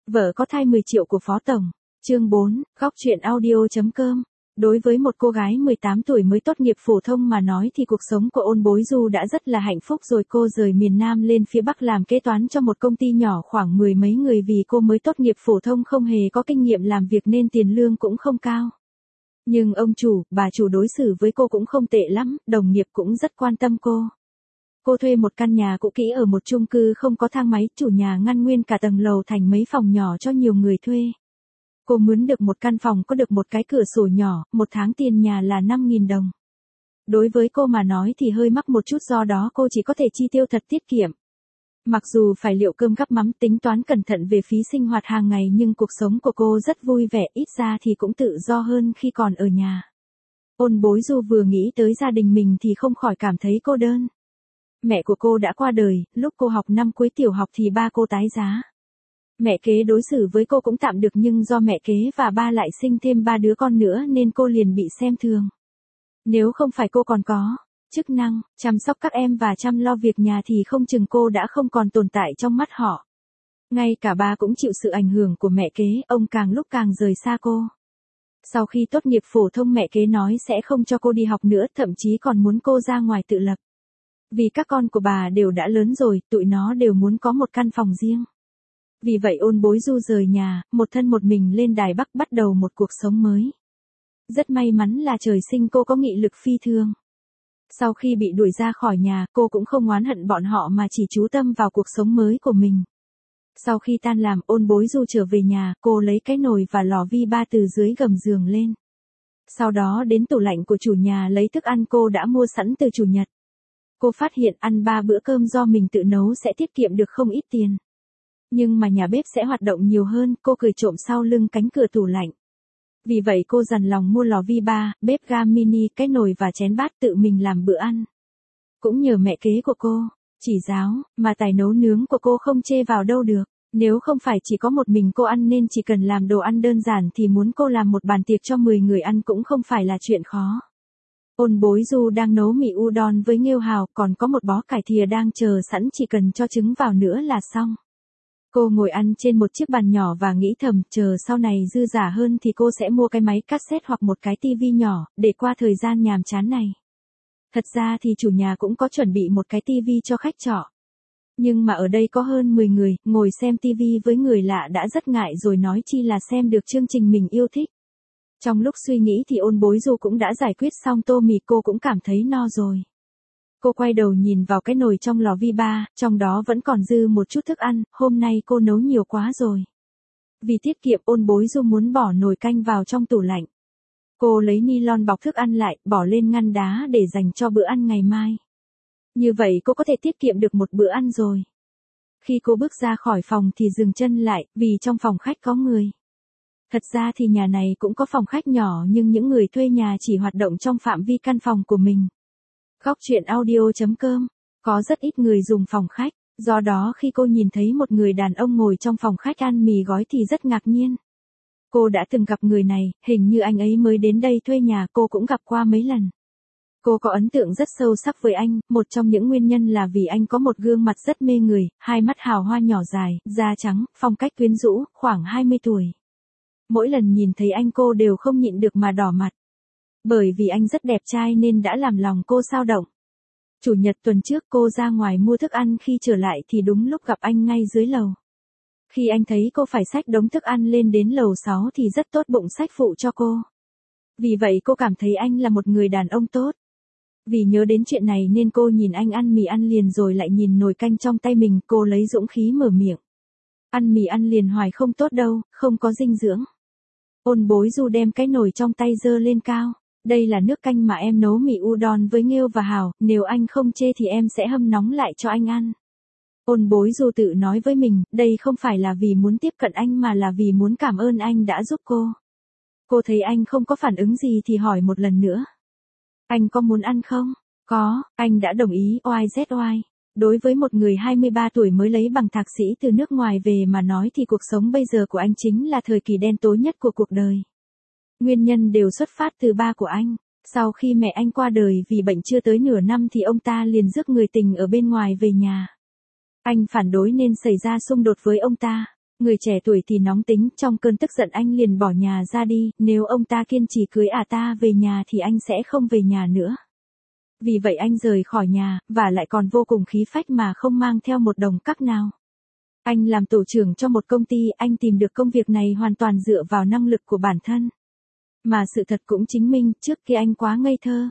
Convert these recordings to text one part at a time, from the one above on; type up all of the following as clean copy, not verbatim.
Vợ có thai 10 triệu của Phó Tổng. Chương 4, góc chuyện audio.com. Đối với một cô gái 18 tuổi mới tốt nghiệp phổ thông mà nói thì cuộc sống của Ôn Bối Du đã rất là hạnh phúc rồi. Cô rời miền Nam lên phía Bắc làm kế toán cho một công ty nhỏ khoảng 10 mấy người vì cô mới tốt nghiệp phổ thông không hề có kinh nghiệm làm việc nên tiền lương cũng không cao. Nhưng ông chủ, bà chủ đối xử với cô cũng không tệ lắm, đồng nghiệp cũng rất quan tâm cô. Cô thuê một căn nhà cũ kỹ ở một chung cư không có thang máy, chủ nhà ngăn nguyên cả tầng lầu thành mấy phòng nhỏ cho nhiều người thuê. Cô mướn được một căn phòng có được một cái cửa sổ nhỏ, một tháng tiền nhà là 5.000 đồng. Đối với cô mà nói thì hơi mắc một chút do đó cô chỉ có thể chi tiêu thật tiết kiệm. Mặc dù phải liệu cơm gắp mắm tính toán cẩn thận về phí sinh hoạt hàng ngày nhưng cuộc sống của cô rất vui vẻ, ít ra thì cũng tự do hơn khi còn ở nhà. Ôn Bối Du vừa nghĩ tới gia đình mình thì không khỏi cảm thấy cô đơn. Mẹ của cô đã qua đời, lúc cô học năm cuối tiểu học thì ba cô tái giá. Mẹ kế đối xử với cô cũng tạm được nhưng do mẹ kế và ba lại sinh thêm 3 đứa con nữa nên cô liền bị xem thường. Nếu không phải cô còn có chức năng chăm sóc các em và chăm lo việc nhà thì không chừng cô đã không còn tồn tại trong mắt họ. Ngay cả ba cũng chịu sự ảnh hưởng của mẹ kế, ông càng lúc càng rời xa cô. Sau khi tốt nghiệp phổ thông mẹ kế nói sẽ không cho cô đi học nữa, thậm chí còn muốn cô ra ngoài tự lập. Vì các con của bà đều đã lớn rồi, tụi nó đều muốn có một căn phòng riêng. Vì vậy Ôn Bối Du rời nhà, một thân một mình lên Đài Bắc bắt đầu một cuộc sống mới. Rất may mắn là trời sinh cô có nghị lực phi thường. Sau khi bị đuổi ra khỏi nhà, cô cũng không oán hận bọn họ mà chỉ chú tâm vào cuộc sống mới của mình. Sau khi tan làm, Ôn Bối Du trở về nhà, cô lấy cái nồi và lò vi ba từ dưới gầm giường lên. Sau đó đến tủ lạnh của chủ nhà lấy thức ăn cô đã mua sẵn từ chủ nhật. Cô phát hiện ăn 3 bữa cơm do mình tự nấu sẽ tiết kiệm được không ít tiền. Nhưng mà nhà bếp sẽ hoạt động nhiều hơn, cô cười trộm sau lưng cánh cửa tủ lạnh. Vì vậy cô dằn lòng mua lò vi ba, bếp ga mini, cái nồi và chén bát tự mình làm bữa ăn. Cũng nhờ mẹ kế của cô chỉ giáo, mà tài nấu nướng của cô không chê vào đâu được. Nếu không phải chỉ có một mình cô ăn nên chỉ cần làm đồ ăn đơn giản thì muốn cô làm một bàn tiệc cho 10 người ăn cũng không phải là chuyện khó. Ôn Bối Du đang nấu mì udon với nghêu hào, còn có một bó cải thìa đang chờ sẵn chỉ cần cho trứng vào nữa là xong. Cô ngồi ăn trên một chiếc bàn nhỏ và nghĩ thầm chờ sau này dư giả hơn thì cô sẽ mua cái máy cassette hoặc một cái tivi nhỏ, để qua thời gian nhàm chán này. Thật ra thì chủ nhà cũng có chuẩn bị một cái tivi cho khách trọ. Nhưng mà ở đây có hơn 10 người, ngồi xem tivi với người lạ đã rất ngại rồi nói chi là xem được chương trình mình yêu thích. Trong lúc suy nghĩ thì Ôn Bối Du cũng đã giải quyết xong tô mì, cô cũng cảm thấy no rồi. Cô quay đầu nhìn vào cái nồi trong lò vi ba, trong đó vẫn còn dư một chút thức ăn, hôm nay cô nấu nhiều quá rồi. Vì tiết kiệm Ôn Bối Du muốn bỏ nồi canh vào trong tủ lạnh. Cô lấy ni lon bọc thức ăn lại, bỏ lên ngăn đá để dành cho bữa ăn ngày mai. Như vậy cô có thể tiết kiệm được một bữa ăn rồi. Khi cô bước ra khỏi phòng thì dừng chân lại, vì trong phòng khách có người. Thật ra thì nhà này cũng có phòng khách nhỏ nhưng những người thuê nhà chỉ hoạt động trong phạm vi căn phòng của mình. Góc chuyện audio.com. Có rất ít người dùng phòng khách, do đó khi cô nhìn thấy một người đàn ông ngồi trong phòng khách ăn mì gói thì rất ngạc nhiên. Cô đã từng gặp người này, hình như anh ấy mới đến đây thuê nhà, cô cũng gặp qua mấy lần. Cô có ấn tượng rất sâu sắc với anh, một trong những nguyên nhân là vì anh có một gương mặt rất mê người, hai mắt hào hoa nhỏ dài, da trắng, phong cách quyến rũ, khoảng 20 tuổi. Mỗi lần nhìn thấy anh cô đều không nhịn được mà đỏ mặt. Bởi vì anh rất đẹp trai nên đã làm lòng cô xao động. Chủ nhật tuần trước cô ra ngoài mua thức ăn, khi trở lại thì đúng lúc gặp anh ngay dưới lầu. Khi anh thấy cô phải xách đống thức ăn lên đến lầu 6 thì rất tốt bụng xách phụ cho cô. Vì vậy cô cảm thấy anh là một người đàn ông tốt. Vì nhớ đến chuyện này nên cô nhìn anh ăn mì ăn liền rồi lại nhìn nồi canh trong tay mình, cô lấy dũng khí mở miệng. Ăn mì ăn liền hoài không tốt đâu, không có dinh dưỡng. Ôn Bối Du đem cái nồi trong tay giơ lên cao. Đây là nước canh mà em nấu mì udon với nghêu và hào, nếu anh không chê thì em sẽ hâm nóng lại cho anh ăn. Ôn Bối Du tự nói với mình, đây không phải là vì muốn tiếp cận anh mà là vì muốn cảm ơn anh đã giúp cô. Cô thấy anh không có phản ứng gì thì hỏi một lần nữa. Anh có muốn ăn không? Có, anh đã đồng ý, OIZY. Đối với một người 23 tuổi mới lấy bằng thạc sĩ từ nước ngoài về mà nói thì cuộc sống bây giờ của anh chính là thời kỳ đen tối nhất của cuộc đời. Nguyên nhân đều xuất phát từ ba của anh. Sau khi mẹ anh qua đời vì bệnh chưa tới nửa năm thì ông ta liền rước người tình ở bên ngoài về nhà. Anh phản đối nên xảy ra xung đột với ông ta. Người trẻ tuổi thì nóng tính, trong cơn tức giận anh liền bỏ nhà ra đi, nếu ông ta kiên trì cưới ta về nhà thì anh sẽ không về nhà nữa. Vì vậy anh rời khỏi nhà, và lại còn vô cùng khí phách mà không mang theo một đồng cắc nào. Anh làm tổ trưởng cho một công ty, anh tìm được công việc này hoàn toàn dựa vào năng lực của bản thân. Mà sự thật cũng chứng minh, trước kia anh quá ngây thơ.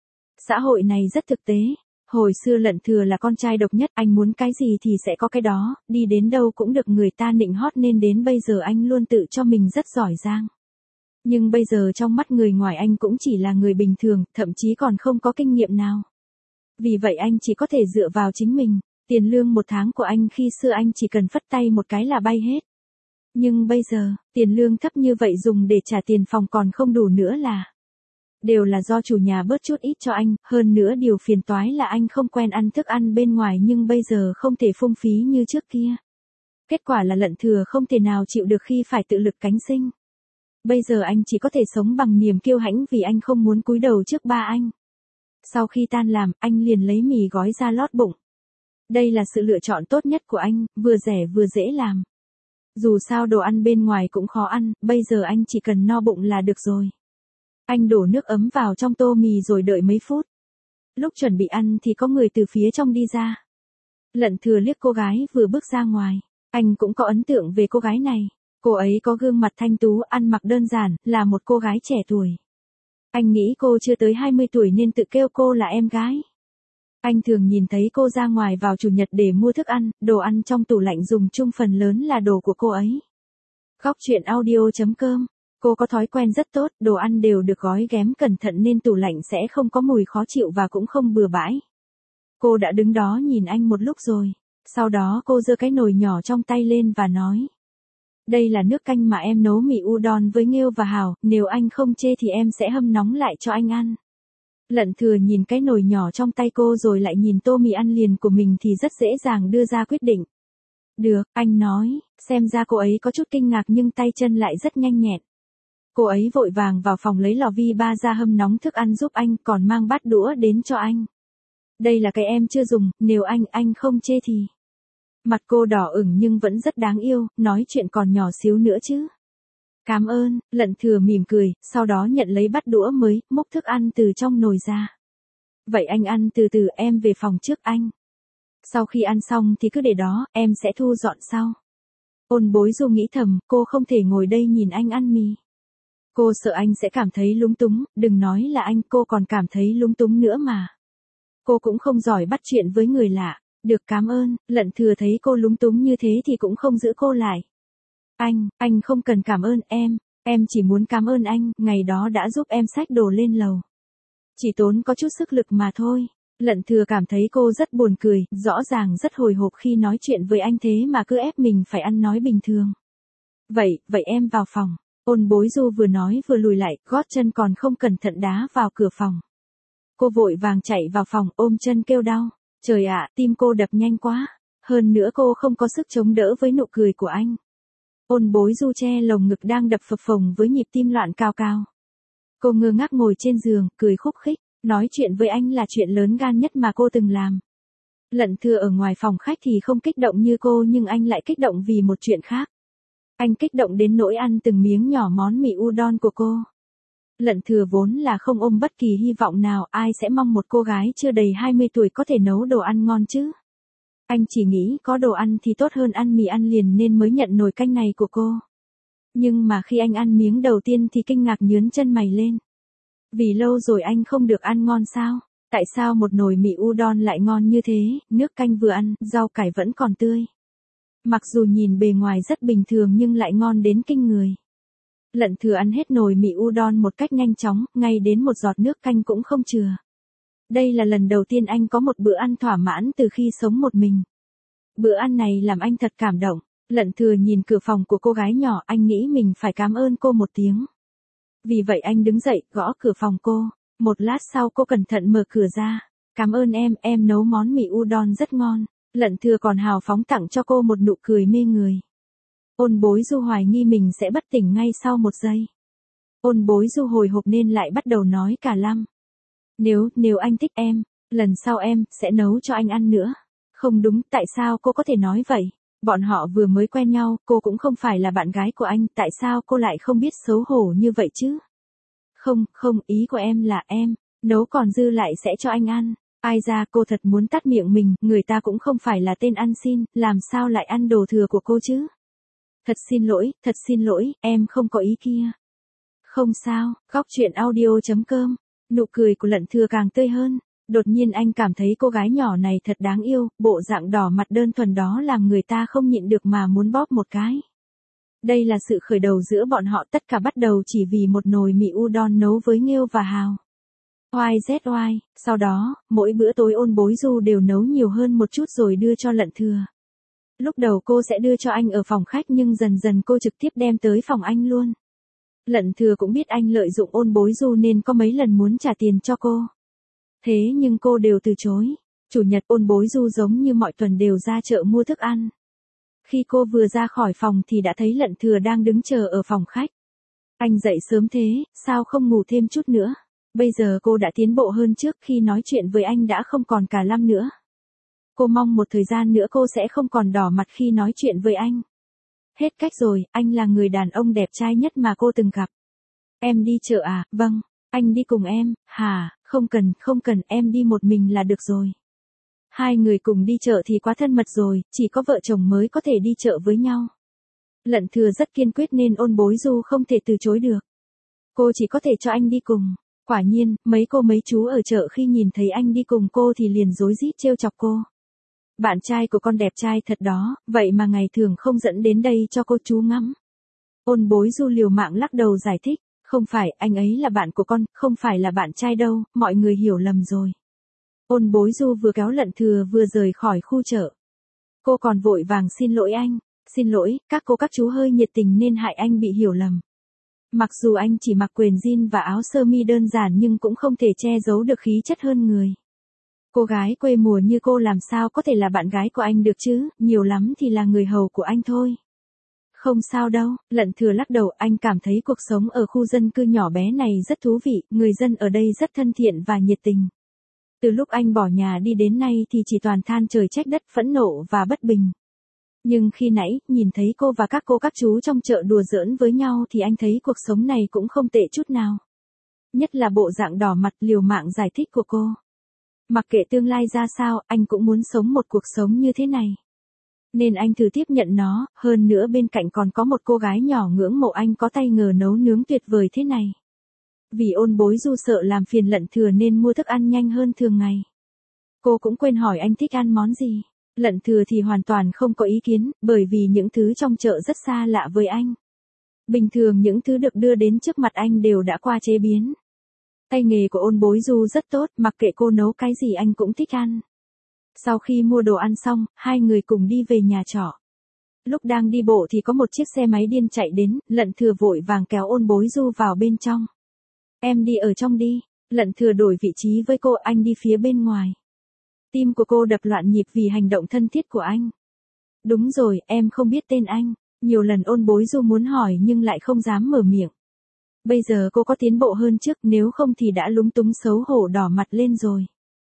Xã hội này rất thực tế. Hồi xưa Lận Thừa là con trai độc nhất, anh muốn cái gì thì sẽ có cái đó, đi đến đâu cũng được người ta nịnh hót, nên đến bây giờ anh luôn tự cho mình rất giỏi giang. Nhưng bây giờ trong mắt người ngoài anh cũng chỉ là người bình thường, thậm chí còn không có kinh nghiệm nào. Vì vậy anh chỉ có thể dựa vào chính mình. Tiền lương một tháng của anh khi xưa anh chỉ cần phất tay một cái là bay hết. Nhưng bây giờ, tiền lương thấp như vậy dùng để trả tiền phòng còn không đủ nữa là. Đều là do chủ nhà bớt chút ít cho anh, hơn nữa điều phiền toái là anh không quen ăn thức ăn bên ngoài nhưng bây giờ không thể phung phí như trước kia. Kết quả là Lận Thừa không thể nào chịu được khi phải tự lực cánh sinh. Bây giờ anh chỉ có thể sống bằng niềm kiêu hãnh vì anh không muốn cúi đầu trước ba anh. Sau khi tan làm, anh liền lấy mì gói ra lót bụng. Đây là sự lựa chọn tốt nhất của anh, vừa rẻ vừa dễ làm. Dù sao đồ ăn bên ngoài cũng khó ăn, bây giờ anh chỉ cần no bụng là được rồi. Anh đổ nước ấm vào trong tô mì rồi đợi mấy phút. Lúc chuẩn bị ăn thì có người từ phía trong đi ra. Lận Thừa liếc cô gái vừa bước ra ngoài. Anh cũng có ấn tượng về cô gái này. Cô ấy có gương mặt thanh tú, ăn mặc đơn giản, là một cô gái trẻ tuổi. Anh nghĩ cô chưa tới 20 tuổi nên tự kêu cô là em gái. Anh thường nhìn thấy cô ra ngoài vào chủ nhật để mua thức ăn, đồ ăn trong tủ lạnh dùng chung phần lớn là đồ của cô ấy. Góc truyện audio.com. Cô có thói quen rất tốt, đồ ăn đều được gói ghém cẩn thận nên tủ lạnh sẽ không có mùi khó chịu và cũng không bừa bãi. Cô đã đứng đó nhìn anh một lúc rồi. Sau đó cô giơ cái nồi nhỏ trong tay lên và nói. Đây là nước canh mà em nấu mì udon với nghêu và hào, nếu anh không chê thì em sẽ hâm nóng lại cho anh ăn. Lận Thừa nhìn cái nồi nhỏ trong tay cô rồi lại nhìn tô mì ăn liền của mình thì rất dễ dàng đưa ra quyết định. Được, anh nói, xem ra cô ấy có chút kinh ngạc nhưng tay chân lại rất nhanh nhẹn. Cô ấy vội vàng vào phòng lấy lò vi ba ra hâm nóng thức ăn giúp anh, còn mang bát đũa đến cho anh. Đây là cái em chưa dùng, nếu anh không chê thì. Mặt cô đỏ ửng nhưng vẫn rất đáng yêu, nói chuyện còn nhỏ xíu nữa chứ. Cảm ơn, Lận Thừa mỉm cười, sau đó nhận lấy bát đũa mới, múc thức ăn từ trong nồi ra. Vậy anh ăn từ từ, em về phòng trước anh. Sau khi ăn xong thì cứ để đó, em sẽ thu dọn sau. Ôn Bối Du nghĩ thầm, cô không thể ngồi đây nhìn anh ăn mì. Cô sợ anh sẽ cảm thấy lúng túng, đừng nói là anh, cô còn cảm thấy lúng túng nữa mà. Cô cũng không giỏi bắt chuyện với người lạ. Được, cảm ơn. Lận Thừa thấy cô lúng túng như thế thì cũng không giữ cô lại. Anh không cần cảm ơn em chỉ muốn cảm ơn anh, ngày đó đã giúp em xách đồ lên lầu. Chỉ tốn có chút sức lực mà thôi. Lận Thừa cảm thấy cô rất buồn cười, rõ ràng rất hồi hộp khi nói chuyện với anh thế mà cứ ép mình phải ăn nói bình thường. Vậy em vào phòng. Ôn Bối Du vừa nói vừa lùi lại, gót chân còn không cẩn thận đá vào cửa phòng. Cô vội vàng chạy vào phòng, ôm chân kêu đau. Trời ạ, tim cô đập nhanh quá. Hơn nữa cô không có sức chống đỡ với nụ cười của anh. Ôn Bối Du che lồng ngực đang đập phập phồng với nhịp tim loạn cao cao. Cô ngơ ngác ngồi trên giường, cười khúc khích, nói chuyện với anh là chuyện lớn gan nhất mà cô từng làm. Lận Thừa ở ngoài phòng khách thì không kích động như cô nhưng anh lại kích động vì một chuyện khác. Anh kích động đến nỗi ăn từng miếng nhỏ món mì udon của cô. Lận Thừa vốn là không ôm bất kỳ hy vọng nào, ai sẽ mong một cô gái chưa đầy 20 tuổi có thể nấu đồ ăn ngon chứ. Anh chỉ nghĩ có đồ ăn thì tốt hơn ăn mì ăn liền nên mới nhận nồi canh này của cô. Nhưng mà khi anh ăn miếng đầu tiên thì kinh ngạc nhướng chân mày lên. Vì lâu rồi anh không được ăn ngon sao? Tại sao một nồi mì udon lại ngon như thế, nước canh vừa ăn, rau cải vẫn còn tươi. Mặc dù nhìn bề ngoài rất bình thường nhưng lại ngon đến kinh người. Lận Thừa ăn hết nồi mì udon một cách nhanh chóng, ngay đến một giọt nước canh cũng không chừa. Đây là lần đầu tiên anh có một bữa ăn thỏa mãn từ khi sống một mình. Bữa ăn này làm anh thật cảm động. Lận Thừa nhìn cửa phòng của cô gái nhỏ, anh nghĩ mình phải cảm ơn cô một tiếng. Vì vậy anh đứng dậy, gõ cửa phòng cô. Một lát sau cô cẩn thận mở cửa ra. Cảm ơn em nấu món mì udon rất ngon. Lận Thừa còn hào phóng tặng cho cô một nụ cười mê người. Ôn Bối Du hoài nghi mình sẽ bất tỉnh ngay sau một giây. Ôn Bối Du hồi hộp nên lại bắt đầu nói cả lăm. Nếu anh thích em, lần sau em sẽ nấu cho anh ăn nữa. Không đúng, tại sao cô có thể nói vậy? Bọn họ vừa mới quen nhau, cô cũng không phải là bạn gái của anh, tại sao cô lại không biết xấu hổ như vậy chứ? Không, không, ý của em là em, nấu còn dư lại sẽ cho anh ăn. Ai ra cô thật muốn tắt miệng mình, người ta cũng không phải là tên ăn xin, làm sao lại ăn đồ thừa của cô chứ? Thật xin lỗi, em không có ý kia. Không sao, góc chuyện audio.com, nụ cười của Lận Thừa càng tươi hơn. Đột nhiên anh cảm thấy cô gái nhỏ này thật đáng yêu, bộ dạng đỏ mặt đơn thuần đó làm người ta không nhịn được mà muốn bóp một cái. Đây là sự khởi đầu giữa bọn họ, tất cả bắt đầu chỉ vì một nồi mì udon nấu với nghêu và hào. YZY, sau đó, mỗi bữa tối Ôn Bối Du đều nấu nhiều hơn một chút rồi đưa cho Lận Thừa. Lúc đầu cô sẽ đưa cho anh ở phòng khách nhưng dần dần cô trực tiếp đem tới phòng anh luôn. Lận Thừa cũng biết anh lợi dụng Ôn Bối Du nên có mấy lần muốn trả tiền cho cô. Thế nhưng cô đều từ chối. Chủ nhật Ôn Bối Du giống như mọi tuần đều ra chợ mua thức ăn. Khi cô vừa ra khỏi phòng thì đã thấy Lận Thừa đang đứng chờ ở phòng khách. Anh dậy sớm thế, sao không ngủ thêm chút nữa? Bây giờ cô đã tiến bộ hơn trước, khi nói chuyện với anh đã không còn cả lăm nữa. Cô mong một thời gian nữa cô sẽ không còn đỏ mặt khi nói chuyện với anh. Hết cách rồi, anh là người đàn ông đẹp trai nhất mà cô từng gặp. Em đi chợ à? Vâng, anh đi cùng em. Hả, không cần, em đi một mình là được rồi. Hai người cùng đi chợ thì quá thân mật rồi, chỉ có vợ chồng mới có thể đi chợ với nhau. Lận Thừa rất kiên quyết nên Ôn Bối Du không thể từ chối được. Cô chỉ có thể cho anh đi cùng. Quả nhiên, mấy cô mấy chú ở chợ khi nhìn thấy anh đi cùng cô thì liền rối rít trêu chọc cô. Bạn trai của con đẹp trai thật đó, vậy mà ngày thường không dẫn đến đây cho cô chú ngắm. Ôn Bối Du liều mạng lắc đầu giải thích, không phải, anh ấy là bạn của con, không phải là bạn trai đâu, mọi người hiểu lầm rồi. Ôn Bối Du vừa kéo Lận Thừa vừa rời khỏi khu chợ. Cô còn vội vàng xin lỗi anh, xin lỗi, các cô các chú hơi nhiệt tình nên hại anh bị hiểu lầm. Mặc dù anh chỉ mặc quần jean và áo sơ mi đơn giản nhưng cũng không thể che giấu được khí chất hơn người. Cô gái quê mùa như cô làm sao có thể là bạn gái của anh được chứ, nhiều lắm thì là người hầu của anh thôi. Không sao đâu, Lận Thừa lắc đầu, anh cảm thấy cuộc sống ở khu dân cư nhỏ bé này rất thú vị, người dân ở đây rất thân thiện và nhiệt tình. Từ lúc anh bỏ nhà đi đến nay thì chỉ toàn than trời trách đất, phẫn nộ và bất bình. Nhưng khi nãy, nhìn thấy cô và các cô các chú trong chợ đùa giỡn với nhau thì anh thấy cuộc sống này cũng không tệ chút nào. Nhất là bộ dạng đỏ mặt liều mạng giải thích của cô. Mặc kệ tương lai ra sao, anh cũng muốn sống một cuộc sống như thế này. Nên anh thử tiếp nhận nó, hơn nữa bên cạnh còn có một cô gái nhỏ ngưỡng mộ anh có tay nghề nấu nướng tuyệt vời thế này. Vì Ôn Bối Du sợ làm phiền Lận Thừa nên mua thức ăn nhanh hơn thường ngày. Cô cũng quên hỏi anh thích ăn món gì. Lận Thừa thì hoàn toàn không có ý kiến, bởi vì những thứ trong chợ rất xa lạ với anh. Bình thường những thứ được đưa đến trước mặt anh đều đã qua chế biến. Tay nghề của Ôn Bối Du rất tốt, mặc kệ cô nấu cái gì anh cũng thích ăn. Sau khi mua đồ ăn xong, hai người cùng đi về nhà trọ. Lúc đang đi bộ thì có một chiếc xe máy điên chạy đến, Lận Thừa vội vàng kéo Ôn Bối Du vào bên trong. Em đi ở trong đi. Lận Thừa đổi vị trí với cô, anh đi phía bên ngoài. Tim của cô đập loạn nhịp vì hành động thân thiết của anh. Đúng rồi, em không biết tên anh. Nhiều lần Ôn Bối Du muốn hỏi nhưng lại không dám mở miệng. Bây giờ cô có tiến bộ hơn trước, nếu không thì đã lúng túng xấu hổ đỏ mặt lên rồi.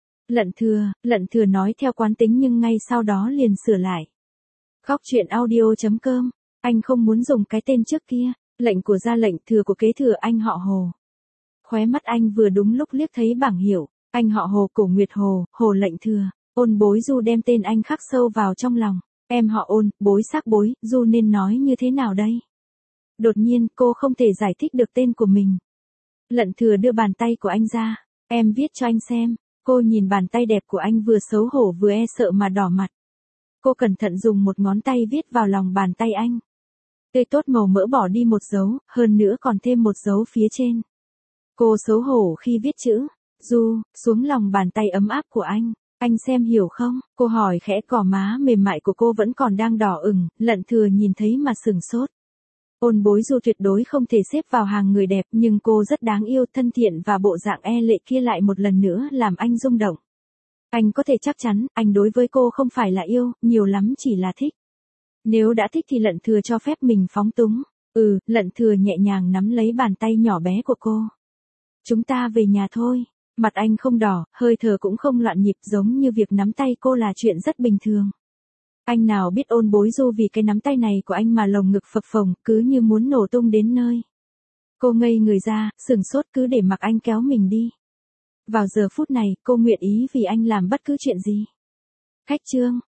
Lận Thừa nói theo quán tính nhưng ngay sau đó liền sửa lại. Góc chuyện audio.com, anh không muốn dùng cái tên trước kia, lệnh của gia lệnh, thừa của kế thừa, anh họ Hồ. Khóe mắt anh vừa đúng lúc liếc thấy bảng hiệu, anh họ Hồ, Cổ Nguyệt Hồ, Hồ lệnh thừa. Ôn Bối Du đem tên anh khắc sâu vào trong lòng. Em họ Ôn, Bối xác Bối, Du nên nói như thế nào đây? Đột nhiên cô không thể giải thích được tên của mình. Lận Thừa đưa bàn tay của anh ra. Em viết cho anh xem. Cô nhìn bàn tay đẹp của anh vừa xấu hổ vừa e sợ mà đỏ mặt. Cô cẩn thận dùng một ngón tay viết vào lòng bàn tay anh. Tươi tốt màu mỡ bỏ đi một dấu, hơn nữa còn thêm một dấu phía trên. Cô xấu hổ khi viết chữ Du xuống lòng bàn tay ấm áp của anh. Anh xem hiểu không? Cô hỏi khẽ, cỏ má mềm mại của cô vẫn còn đang đỏ ửng. Lận Thừa nhìn thấy mà sửng sốt. Ôn Bối Du tuyệt đối không thể xếp vào hàng người đẹp, nhưng cô rất đáng yêu, thân thiện và bộ dạng e lệ kia lại một lần nữa làm anh rung động. Anh có thể chắc chắn, anh đối với cô không phải là yêu, nhiều lắm chỉ là thích. Nếu đã thích thì Lận Thừa cho phép mình phóng túng. Lận Thừa nhẹ nhàng nắm lấy bàn tay nhỏ bé của cô. Chúng ta về nhà thôi. Mặt anh không đỏ, hơi thở cũng không loạn nhịp, giống như việc nắm tay cô là chuyện rất bình thường. Anh nào biết Ôn Bối Du vì cái nắm tay này của anh mà lồng ngực phập phồng, cứ như muốn nổ tung đến nơi. Cô ngây người ra, sửng sốt cứ để mặc anh kéo mình đi. Vào giờ phút này, cô nguyện ý vì anh làm bất cứ chuyện gì. Khách trương.